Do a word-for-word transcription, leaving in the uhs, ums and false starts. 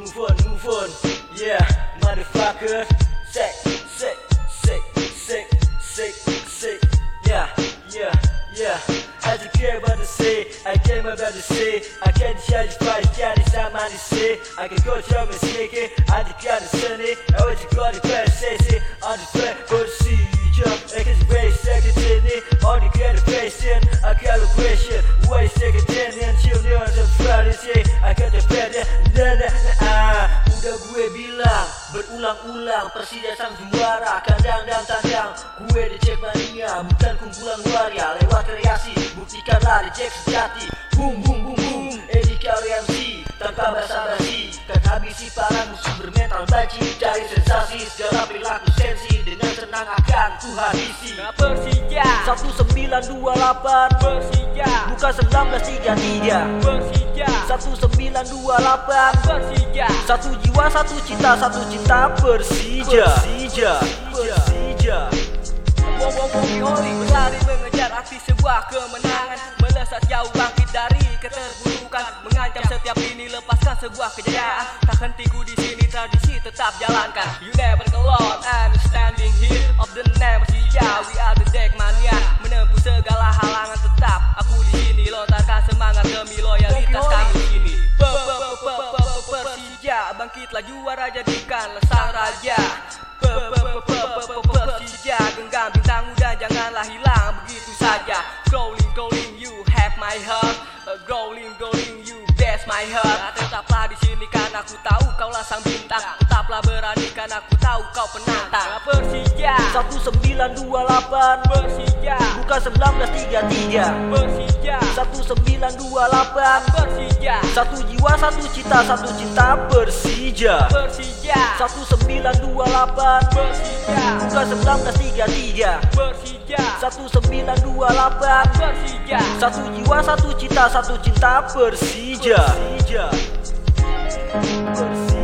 Move on, move on, yeah, motherfucker. Sick, sick, sick, sick, sick, sick, yeah, yeah, yeah. I don't care about the say, I care about the say. I can't charge you price, can't decide my say. I can go to my mistake, I just got the sunny. I want to go to the best, say, say, on the track, go to see you. I can raise second in on the graduation, a calibration. Why second ten and children of Friday say, I got the better, nah, nah, nah. Udah gue bilang berulang-ulang, Persija sang juara, kandang dan tandang. Gue di Jack Mania, bukan kumpulan waria. Lewat kreasi, buktikanlah di Jack sejati. Boom boom boom boom, Edika M C tanpa basa-basi, kan habisi para musuh bermental banci. Cari sensasi, segala perilaku sensi, dengan senang akan ku habisi. Persija Satu sembilan dua delapan, Persija bukan sembilan belas tiga tiga. Persija Satu sembilan dua delapan, Persija satu jiwa, satu cinta, satu cinta Persija. Persija, Persija. Woki Holi berlari mengejar aksi sebuah kemenangan, melesat jauh bangkit dari keterburukan, mengancam setiap lini lepaskan sebuah kejayaan. Tak hentiku di sini, tradisi tetap jalankan. You never alone, I'm standing here of the name Persija. We are the Jack Mania, menempuh segala halangan tetap. Aku di sini lontarkan semangat demi loyalitas kami di sini. Persija bangkitlah juara, jadikan sang raja. Persija genggam bintang muda, janganlah hilang begitu saja. Growling, growling, you have my heart. Growling, growling, you best my heart. Tetaplah di sini karena aku tahu kaulah sang bintang. Tetaplah berani karena aku tahu kau penantang. Persija Satu sembilan dua delapan, Persija bukan sembilan belas tiga tiga. Persija Satu sembilan dua delapan, Persija satu jiwa, satu cinta, satu cinta Persija. Persija Satu sembilan dua delapan, Persija bukan sembilan belas tiga tiga. Persija Satu sembilan dua delapan, Persija satu jiwa, satu cinta, satu cinta Persija. Persija. Persija.